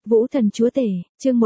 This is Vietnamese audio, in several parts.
Vũ thần chúa tể, chương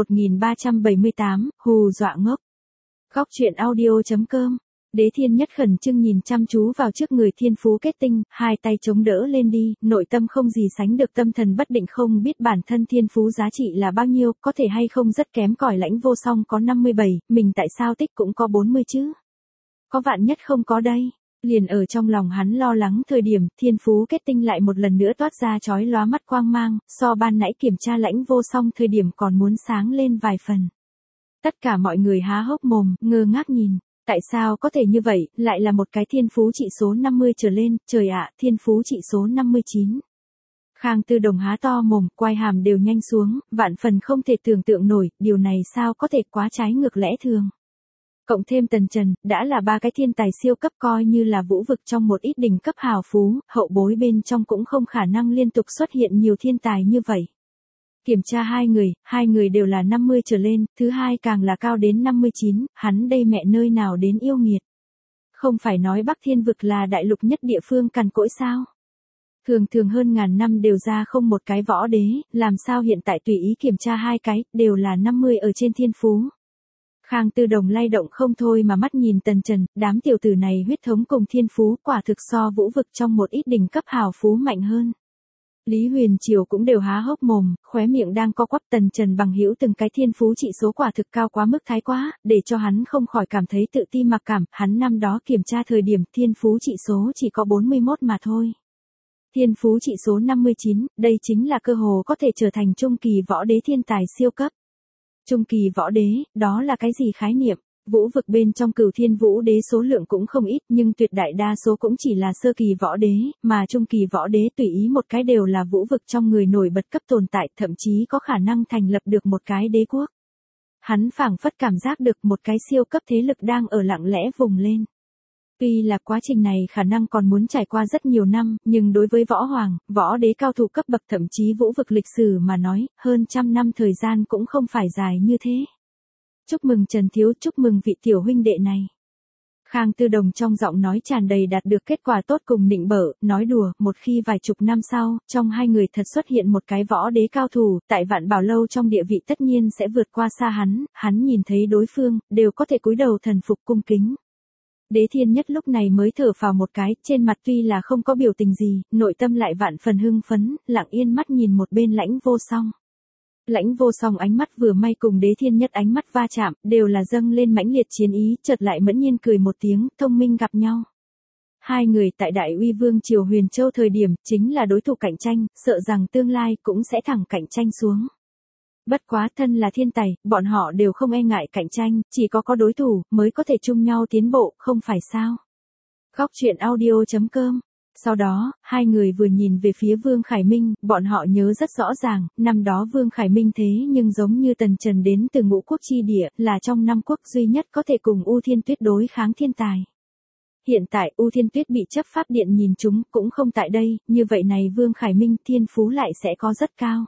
1378, hù dọa ngốc. Góc truyện audio.com. Đế Thiên Nhất khẩn trương nhìn chăm chú vào trước người thiên phú kết tinh, hai tay chống đỡ lên đi, nội tâm không gì sánh được tâm thần bất định, không biết bản thân thiên phú giá trị là bao nhiêu, có thể hay không rất kém cỏi. Lãnh Vô Song có 57, mình tại sao tích cũng có 40 chứ? Có vạn nhất không có đây. Liền ở trong lòng hắn lo lắng thời điểm, thiên phú kết tinh lại một lần nữa toát ra chói lóa mắt quang mang, so ban nãy kiểm tra Lãnh Vô Song thời điểm còn muốn sáng lên vài phần. Tất cả mọi người há hốc mồm, ngơ ngác nhìn. Tại sao có thể như vậy, lại là một cái thiên phú trị số 50 trở lên, trời ạ, thiên phú trị số 59. Khang Tư Đồng há to mồm, quai hàm đều nhanh xuống, vạn phần không thể tưởng tượng nổi, điều này sao có thể quá trái ngược lẽ thường. Cộng thêm Tần Trần, đã là ba cái thiên tài siêu cấp, coi như là vũ vực trong một ít đỉnh cấp hào phú, hậu bối bên trong cũng không khả năng liên tục xuất hiện nhiều thiên tài như vậy. Kiểm tra hai người đều là 50 trở lên, thứ hai càng là cao đến 59, hắn đây mẹ nơi nào đến yêu nghiệt. Không phải nói Bắc Thiên vực là đại lục nhất địa phương cằn cỗi sao? Thường hơn ngàn năm đều ra không một cái võ đế, làm sao hiện tại tùy ý kiểm tra hai cái, đều là 50 ở trên thiên phú. Khang Tư Đồng lay động không thôi mà mắt nhìn Tần Trần, đám tiểu tử này huyết thống cùng thiên phú quả thực so vũ vực trong một ít đỉnh cấp hào phú mạnh hơn. Lý Huyền Triều cũng đều há hốc mồm, khóe miệng đang co quắp. Tần Trần bằng hữu từng cái thiên phú trị số quả thực cao quá mức thái quá, để cho hắn không khỏi cảm thấy tự ti mặc cảm, hắn năm đó kiểm tra thời điểm thiên phú trị số chỉ có 41 mà thôi. Thiên phú trị số 59, đây chính là cơ hồ có thể trở thành trung kỳ võ đế thiên tài siêu cấp. Trung kỳ võ đế, đó là cái gì khái niệm? Vũ vực bên trong Cửu Thiên Vũ Đế số lượng cũng không ít, nhưng tuyệt đại đa số cũng chỉ là sơ kỳ võ đế, mà trung kỳ võ đế tùy ý một cái đều là vũ vực trong người nổi bật cấp tồn tại, thậm chí có khả năng thành lập được một cái đế quốc. Hắn phảng phất cảm giác được một cái siêu cấp thế lực đang ở lặng lẽ vùng lên. Tuy là quá trình này khả năng còn muốn trải qua rất nhiều năm, nhưng đối với võ hoàng, võ đế cao thủ cấp bậc thậm chí vũ vực lịch sử mà nói, hơn trăm năm thời gian cũng không phải dài như thế. Chúc mừng Trần Thiếu, chúc mừng vị tiểu huynh đệ này. Khang Tư Đồng trong giọng nói tràn đầy đạt được kết quả tốt cùng nịnh bợ, nói đùa, một khi vài chục năm sau, trong hai người thật xuất hiện một cái võ đế cao thủ, tại Vạn Bảo Lâu trong địa vị tất nhiên sẽ vượt qua xa hắn nhìn thấy đối phương, đều có thể cúi đầu thần phục cung kính. Đế Thiên Nhất lúc này mới thở phào một cái, trên mặt tuy là không có biểu tình gì, nội tâm lại vạn phần hưng phấn, lặng yên mắt nhìn một bên Lãnh Vô Song. Lãnh Vô Song ánh mắt vừa may cùng Đế Thiên Nhất ánh mắt va chạm, đều là dâng lên mãnh liệt chiến ý, chợt lại mẫn nhiên cười một tiếng, thông minh gặp nhau. Hai người tại Đại Uy Vương triều Huyền Châu thời điểm, chính là đối thủ cạnh tranh, sợ rằng tương lai cũng sẽ thẳng cạnh tranh xuống. Bất quá thân là thiên tài, bọn họ đều không e ngại cạnh tranh, chỉ có đối thủ, mới có thể chung nhau tiến bộ, không phải sao. Góc truyện audio.com. Sau đó, hai người vừa nhìn về phía Vương Khải Minh, bọn họ nhớ rất rõ ràng, năm đó Vương Khải Minh thế nhưng giống như Tần Trần đến từ Ngũ Quốc chi địa, là trong năm quốc duy nhất có thể cùng U Thiên Tuyết đối kháng thiên tài. Hiện tại U Thiên Tuyết bị chấp pháp điện nhìn chúng, cũng không tại đây, như vậy này Vương Khải Minh thiên phú lại sẽ có rất cao.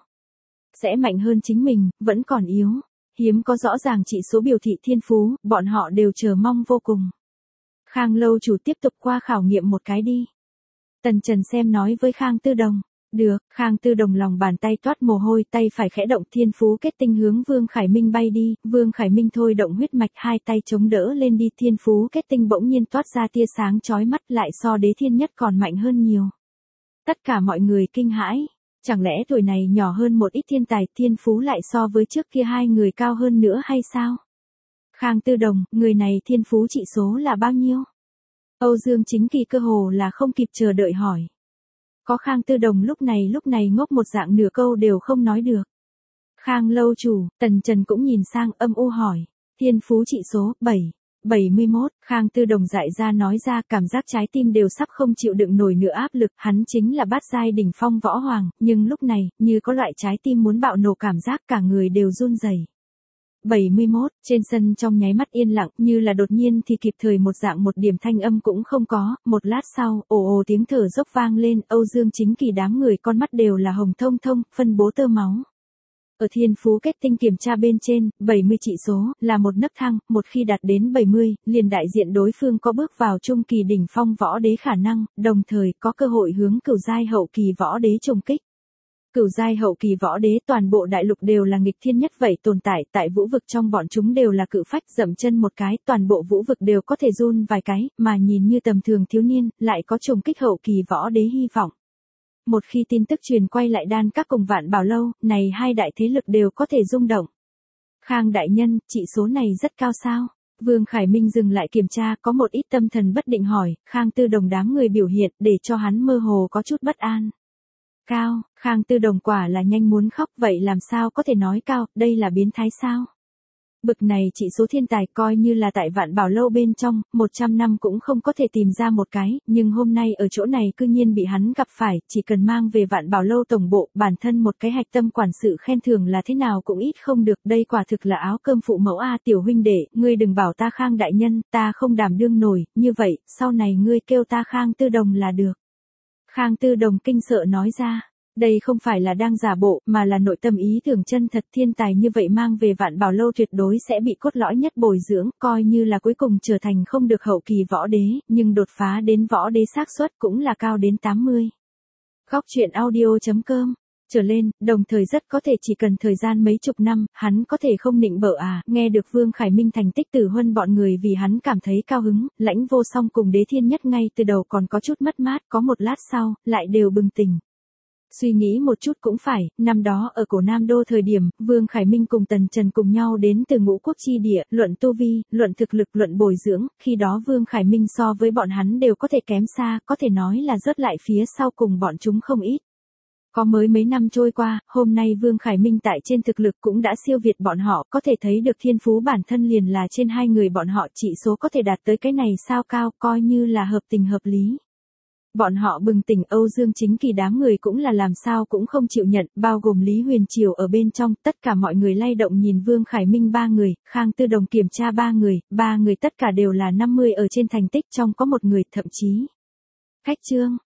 Sẽ mạnh hơn chính mình, vẫn còn yếu. Hiếm có rõ ràng chỉ số biểu thị thiên phú, bọn họ đều chờ mong vô cùng. Khang lâu chủ tiếp tục qua khảo nghiệm một cái đi. Tần Trần xem nói với Khang Tư Đồng. Được, Khang Tư Đồng lòng bàn tay toát mồ hôi, tay phải khẽ động thiên phú kết tinh hướng Vương Khải Minh bay đi. Vương Khải Minh thôi động huyết mạch, hai tay chống đỡ lên đi, thiên phú kết tinh bỗng nhiên toát ra tia sáng chói mắt, lại so Đế Thiên Nhất còn mạnh hơn nhiều. Tất cả mọi người kinh hãi. Chẳng lẽ tuổi này nhỏ hơn một ít thiên tài, thiên phú lại so với trước kia hai người cao hơn nữa hay sao? Khang Tư Đồng, người này thiên phú trị số là bao nhiêu? Âu Dương Chính Kỳ cơ hồ là không kịp chờ đợi hỏi. Có Khang Tư Đồng lúc này ngốc một dạng, nửa câu đều không nói được. Khang lâu chủ, Tần Trần cũng nhìn sang âm u hỏi. Thiên phú trị số, 71, Khang Tư Đồng dại ra nói ra, cảm giác trái tim đều sắp không chịu đựng nổi nữa áp lực, hắn chính là bát giai đỉnh phong võ hoàng, nhưng lúc này, như có loại trái tim muốn bạo nổ cảm giác, cả người đều run rẩy. 71, trên sân trong nháy mắt yên lặng, như là đột nhiên thì kịp thời một dạng, một điểm thanh âm cũng không có, một lát sau, ồ tiếng thở dốc vang lên, Âu Dương Chính Kỳ đám người con mắt đều là hồng thông thông, phân bố tơ máu. Ở thiên phú kết tinh kiểm tra bên trên, 70 trị số, là một nấc thang, một khi đạt đến 70, liền đại diện đối phương có bước vào trung kỳ đỉnh phong võ đế khả năng, đồng thời có cơ hội hướng cửu giai hậu kỳ võ đế trùng kích. Cửu giai hậu kỳ võ đế toàn bộ đại lục đều là nghịch thiên nhất vậy tồn tại, tại vũ vực trong bọn chúng đều là cự phách, dậm chân một cái, toàn bộ vũ vực đều có thể run vài cái, mà nhìn như tầm thường thiếu niên, lại có trùng kích hậu kỳ võ đế hy vọng. Một khi tin tức truyền quay lại Đan Các cùng Vạn Bảo Lâu, này hai đại thế lực đều có thể rung động. Khang đại nhân, chỉ số này rất cao sao? Vương Khải Minh dừng lại kiểm tra, có một ít tâm thần bất định hỏi, Khang Tư Đồng đám người biểu hiện, để cho hắn mơ hồ có chút bất an. Cao, Khang Tư Đồng quả là nhanh muốn khóc, vậy làm sao có thể nói cao, đây là biến thái sao? Bực này chỉ số thiên tài coi như là tại Vạn Bảo Lâu bên trong, 100 năm cũng không có thể tìm ra một cái, nhưng hôm nay ở chỗ này cư nhiên bị hắn gặp phải, chỉ cần mang về Vạn Bảo Lâu tổng bộ, bản thân một cái hạch tâm quản sự khen thưởng là thế nào cũng ít không được, đây quả thực là áo cơm phụ mẫu a. Tiểu huynh đệ, ngươi đừng bảo ta Khang đại nhân, ta không đảm đương nổi, như vậy, sau này ngươi kêu ta Khang Tư Đồng là được. Khang Tư Đồng kinh sợ nói ra. Đây không phải là đang giả bộ, mà là nội tâm ý tưởng chân thật, thiên tài như vậy mang về Vạn Bảo Lâu tuyệt đối sẽ bị cốt lõi nhất bồi dưỡng, coi như là cuối cùng trở thành không được hậu kỳ võ đế, nhưng đột phá đến võ đế xác suất cũng là cao đến 80. Góc truyện audio.com trở lên, đồng thời rất có thể chỉ cần thời gian mấy chục năm, hắn có thể không nịnh bợ à. Nghe được Vương Khải Minh thành tích Tử Huân bọn người vì hắn cảm thấy cao hứng, Lãnh Vô Song cùng Đế Thiên Nhất ngay từ đầu còn có chút mất mát, có một lát sau, lại đều bừng tỉnh. Suy nghĩ một chút cũng phải, năm đó ở cổ Nam Đô thời điểm, Vương Khải Minh cùng Tần Trần cùng nhau đến từ ngũ quốc chi địa, luận tu vi, luận thực lực, luận bồi dưỡng, khi đó Vương Khải Minh so với bọn hắn đều có thể kém xa, có thể nói là rớt lại phía sau cùng bọn chúng không ít. Có mới mấy năm trôi qua, hôm nay Vương Khải Minh tại trên thực lực cũng đã siêu việt bọn họ, có thể thấy được thiên phú bản thân liền là trên hai người bọn họ, chỉ số có thể đạt tới cái này sao cao, coi như là hợp tình hợp lý. Bọn họ bừng tỉnh, Âu Dương Chính Kỳ đám người cũng là làm sao cũng không chịu nhận, bao gồm Lý Huyền Triều ở bên trong, tất cả mọi người lay động nhìn Vương Khải Minh ba người, Khang Tư Đồng kiểm tra ba người tất cả đều là 50 ở trên thành tích, trong có một người thậm chí. Khách trương,